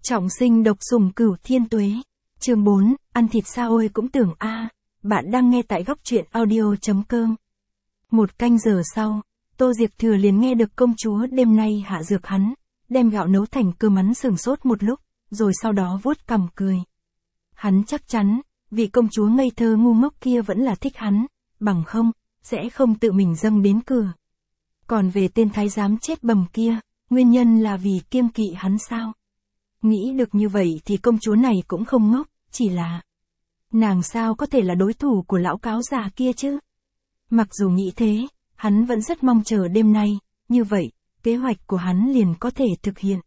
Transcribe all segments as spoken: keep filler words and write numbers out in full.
Trọng sinh độc sủng cửu thiên tuế. Chương bốn, ăn thịt sao ôi cũng tưởng a. Bạn đang nghe tại góc truyện audio.com. Một canh giờ sau, Tô Diệc Thừa liền nghe được công chúa đêm nay hạ dược hắn, đem gạo nấu thành cơm. Hắn sửng sốt một lúc, rồi sau đó vuốt cằm cười. Hắn chắc chắn, vị công chúa ngây thơ ngu ngốc kia vẫn là thích hắn, bằng không, sẽ không tự mình dâng đến cửa. Còn về tên thái giám chết bầm kia, nguyên nhân là vì kiêng kỵ hắn sao? Nghĩ được như vậy thì công chúa này cũng không ngốc, chỉ là nàng sao có thể là đối thủ của lão cáo già kia chứ? Mặc dù nghĩ thế, hắn vẫn rất mong chờ đêm nay, như vậy, kế hoạch của hắn liền có thể thực hiện.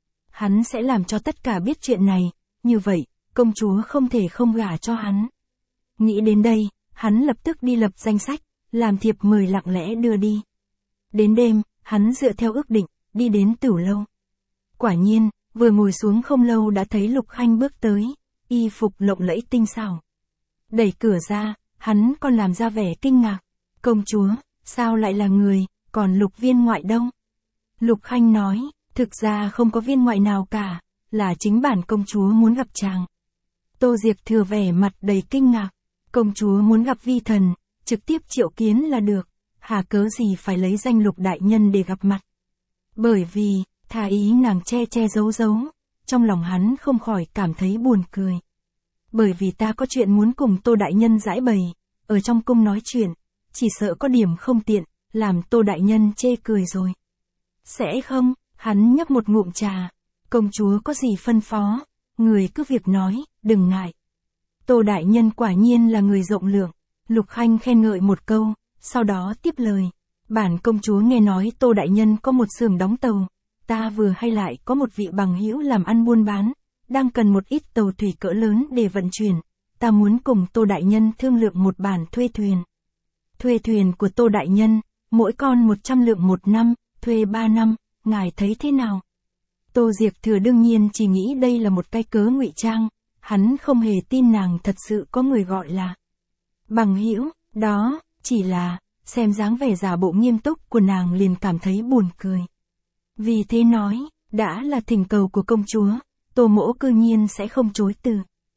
Hắn sẽ làm cho tất cả biết chuyện này, như vậy, công chúa không thể không gả cho hắn. Nghĩ đến đây, hắn lập tức đi lập danh sách, làm thiệp mời lặng lẽ đưa đi. Đến đêm, hắn dựa theo ước định, đi đến Tửu Lâu. Quả nhiên, vừa ngồi xuống không lâu đã thấy Lục Khanh bước tới, y phục lộng lẫy tinh xảo. Đẩy cửa ra, hắn còn làm ra vẻ kinh ngạc. Công chúa, sao lại là người, còn Lục viên ngoại đâu? Lục Khanh nói, thực ra không có viên ngoại nào cả, là chính bản công chúa muốn gặp chàng. Tô Diệc Thừa vẻ mặt đầy kinh ngạc. Công chúa muốn gặp vi thần, trực tiếp triệu kiến là được, hà cớ gì phải lấy danh Lục đại nhân để gặp mặt. Bởi vì, thà ý nàng che che giấu giấu, trong lòng hắn không khỏi cảm thấy buồn cười. Bởi vì ta có chuyện muốn cùng Tô đại nhân giải bày, ở trong cung nói chuyện, chỉ sợ có điểm không tiện, làm Tô đại nhân chê cười rồi. Sẽ không, hắn nhấp một ngụm trà, công chúa có gì phân phó, người cứ việc nói, đừng ngại. Tô đại nhân quả nhiên là người rộng lượng, Lục Khanh khen ngợi một câu, sau đó tiếp lời. Bản công chúa nghe nói Tô đại nhân có một xưởng đóng tàu, ta vừa hay lại có một vị bằng hữu làm ăn buôn bán, đang cần một ít tàu thủy cỡ lớn để vận chuyển, ta muốn cùng Tô đại nhân thương lượng một bản thuê thuyền. Thuê thuyền của Tô đại nhân, mỗi con một trăm lượng một năm, thuê ba năm, ngài thấy thế nào? Tô Diệc Thừa đương nhiên chỉ nghĩ đây là một cái cớ ngụy trang, hắn không hề tin nàng thật sự có người gọi là bằng hữu, đó, chỉ là, xem dáng vẻ giả bộ nghiêm túc của nàng liền cảm thấy buồn cười. Vì thế nói, đã là thỉnh cầu của công chúa, Tô mỗ cư nhiên sẽ không chối từ.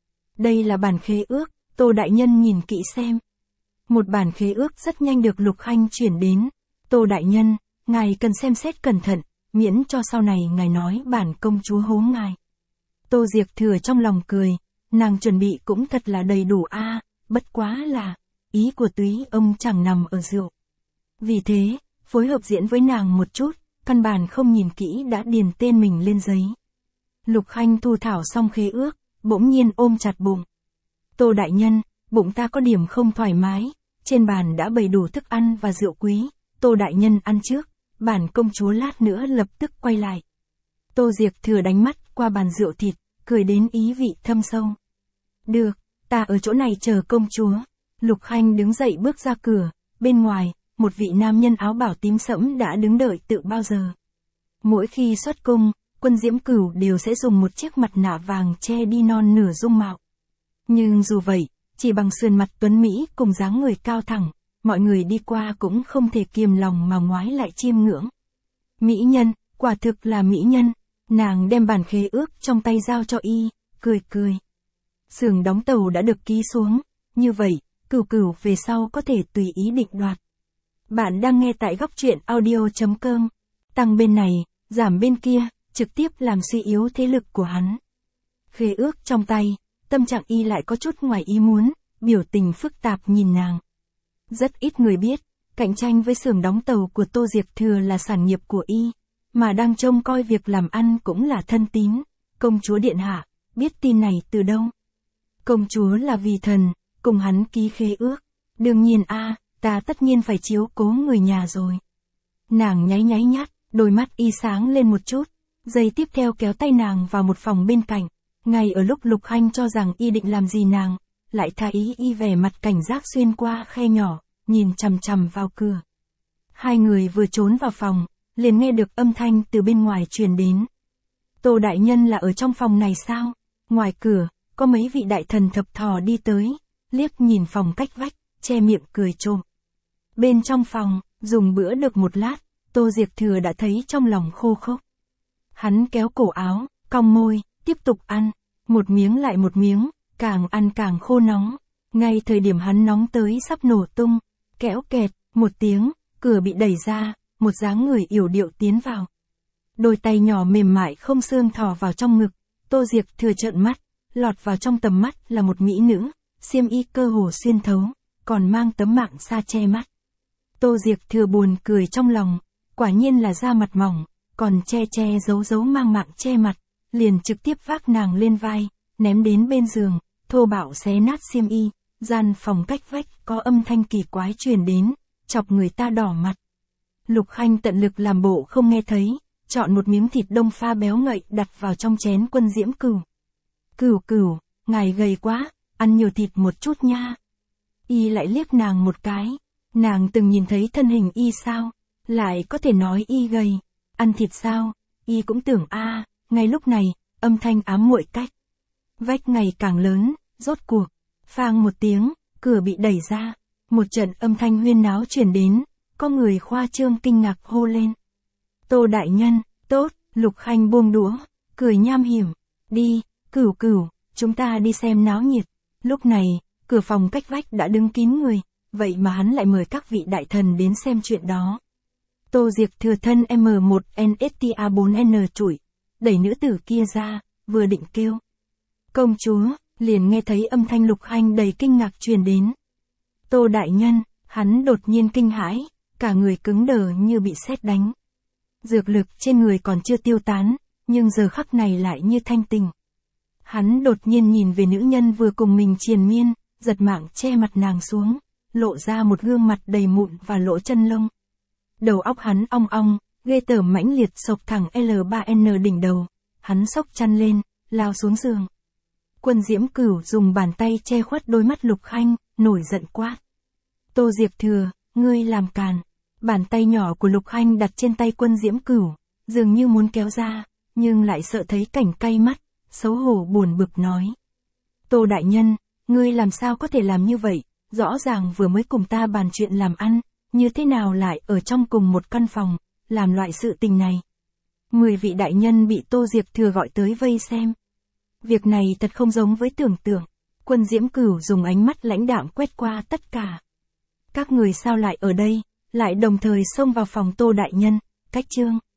Đây là bản khế ước, Tô đại nhân nhìn kỹ xem. Một bản khế ước rất nhanh được Lục Khanh chuyển đến. Tô đại nhân, ngài cần xem xét cẩn thận, miễn cho sau này ngài nói bản công chúa hố ngài. Tô Diệc Thừa trong lòng cười, nàng chuẩn bị cũng thật là đầy đủ a, à, bất quá là, ý của túy ông chẳng nằm ở rượu. Vì thế, phối hợp diễn với nàng một chút, căn bản không nhìn kỹ đã điền tên mình lên giấy. Lục Khanh thu thảo xong khế ước, bỗng nhiên ôm chặt bụng. Tô đại nhân, bụng ta có điểm không thoải mái, trên bàn đã bày đủ thức ăn và rượu quý, Tô đại nhân ăn trước, bản công chúa lát nữa lập tức quay lại. Tô Diệc Thừa đánh mắt qua bàn rượu thịt, cười đến ý vị thâm sâu. Được, ta ở chỗ này chờ công chúa. Lục Khanh đứng dậy bước ra cửa, bên ngoài, một vị nam nhân áo bảo tím sẫm đã đứng đợi tự bao giờ. Mỗi khi xuất cung, Quân Diễm Cửu đều sẽ dùng một chiếc mặt nạ vàng che đi non nửa dung mạo. Nhưng dù vậy, chỉ bằng sườn mặt tuấn Mỹ cùng dáng người cao thẳng, mọi người đi qua cũng không thể kiềm lòng mà ngoái lại chiêm ngưỡng. Mỹ nhân, quả thực là mỹ nhân, nàng đem bản khế ước trong tay giao cho y, cười cười. Xưởng đóng tàu đã được ký xuống, như vậy, Cửu Cửu về sau có thể tùy ý định đoạt. Bạn đang nghe tại góc truyện audio.com, tăng bên này, giảm bên kia, trực tiếp làm suy yếu thế lực của hắn. Khế ước trong tay, tâm trạng y lại có chút ngoài ý muốn, biểu tình phức tạp nhìn nàng. Rất ít người biết, cạnh tranh với xưởng đóng tàu của Tô Diệc Thừa là sản nghiệp của y, mà đang trông coi việc làm ăn cũng là thân tín. Công chúa điện hạ, biết tin này từ đâu? Công chúa là vì thần, cùng hắn ký khế ước. Đương nhiên a, ta tất nhiên phải chiếu cố người nhà rồi. Nàng nháy nháy nhát, đôi mắt y sáng lên một chút, giây tiếp theo kéo tay nàng vào một phòng bên cạnh. Ngay ở lúc Lục Khanh cho rằng y định làm gì nàng, lại tha ý y vẻ mặt cảnh giác xuyên qua khe nhỏ, nhìn chằm chằm vào cửa. Hai người vừa trốn vào phòng, liền nghe được âm thanh từ bên ngoài truyền đến. Tô đại nhân là ở trong phòng này sao? Ngoài cửa, có mấy vị đại thần thập thò đi tới, liếc nhìn phòng cách vách, che miệng cười trộm. Bên trong phòng, dùng bữa được một lát, Tô Diệc Thừa đã thấy trong lòng khô khốc. Hắn kéo cổ áo, cong môi, tiếp tục ăn, một miếng lại một miếng, càng ăn càng khô nóng. Ngay thời điểm hắn nóng tới sắp nổ tung, kéo kẹt, một tiếng, cửa bị đẩy ra, một dáng người yểu điệu tiến vào. Đôi tay nhỏ mềm mại không xương thò vào trong ngực, Tô Diệc Thừa trợn mắt, lọt vào trong tầm mắt là một mỹ nữ, xiêm y cơ hồ xuyên thấu, còn mang tấm mạng sa che mắt. Tô Diệc Thừa buồn cười trong lòng, quả nhiên là da mặt mỏng, còn che che giấu giấu mang mạng che mặt, liền trực tiếp vác nàng lên vai, ném đến bên giường, thô bạo xé nát xiêm y, gian phòng cách vách có âm thanh kỳ quái truyền đến, chọc người ta đỏ mặt. Lục Khanh tận lực làm bộ không nghe thấy, chọn một miếng thịt đông pha béo ngậy đặt vào trong chén Quân Diễm Cửu. Cửu cửu, ngài gầy quá, ăn nhiều thịt một chút nha. Y lại liếc nàng một cái, nàng từng nhìn thấy thân hình y sao, lại có thể nói y gầy, ăn thịt sao, y cũng tưởng a. À, ngay lúc này, âm thanh ám muội cách vách ngày càng lớn, rốt cuộc, phang một tiếng, cửa bị đẩy ra, một trận âm thanh huyên náo truyền đến, có người khoa trương kinh ngạc hô lên. Tô đại nhân, tốt, Lục Khanh buông đũa, cười nham hiểm, đi, Cửu cửu, chúng ta đi xem náo nhiệt. Lúc này, cửa phòng cách vách đã đứng kín người, vậy mà hắn lại mời các vị đại thần đến xem chuyện đó. Tô Diệc Thừa thân M một N S T A bốn N chủi, đẩy nữ tử kia ra, vừa định kêu. Công chúa, liền nghe thấy âm thanh Lục Khanh đầy kinh ngạc truyền đến. Tô đại nhân, hắn đột nhiên kinh hãi, cả người cứng đờ như bị sét đánh. Dược lực trên người còn chưa tiêu tán, nhưng giờ khắc này lại như thanh tình. Hắn đột nhiên nhìn về nữ nhân vừa cùng mình triền miên, giật mạng che mặt nàng xuống, lộ ra một gương mặt đầy mụn và lỗ chân lông. Đầu óc hắn ong ong, ghê tởm mãnh liệt sộc thẳng L ba N đỉnh đầu, hắn xốc chăn lên, lao xuống giường. Quân Diễm Cửu dùng bàn tay che khuất đôi mắt Lục Khanh, nổi giận quát. Tô Diệc Thừa, ngươi làm càn. Bàn tay nhỏ của Lục Khanh đặt trên tay Quân Diễm Cửu, dường như muốn kéo ra, nhưng lại sợ thấy cảnh cay mắt, xấu hổ buồn bực nói. Tô đại nhân, ngươi làm sao có thể làm như vậy, rõ ràng vừa mới cùng ta bàn chuyện làm ăn, như thế nào lại ở trong cùng một căn phòng, làm loại sự tình này. Mười vị đại nhân bị Tô Diệc Thừa gọi tới vây xem. Việc này thật không giống với tưởng tượng. Quân Diễm Cửu dùng ánh mắt lãnh đạm quét qua tất cả. Các người sao lại ở đây, lại đồng thời xông vào phòng Tô đại nhân, cách trương.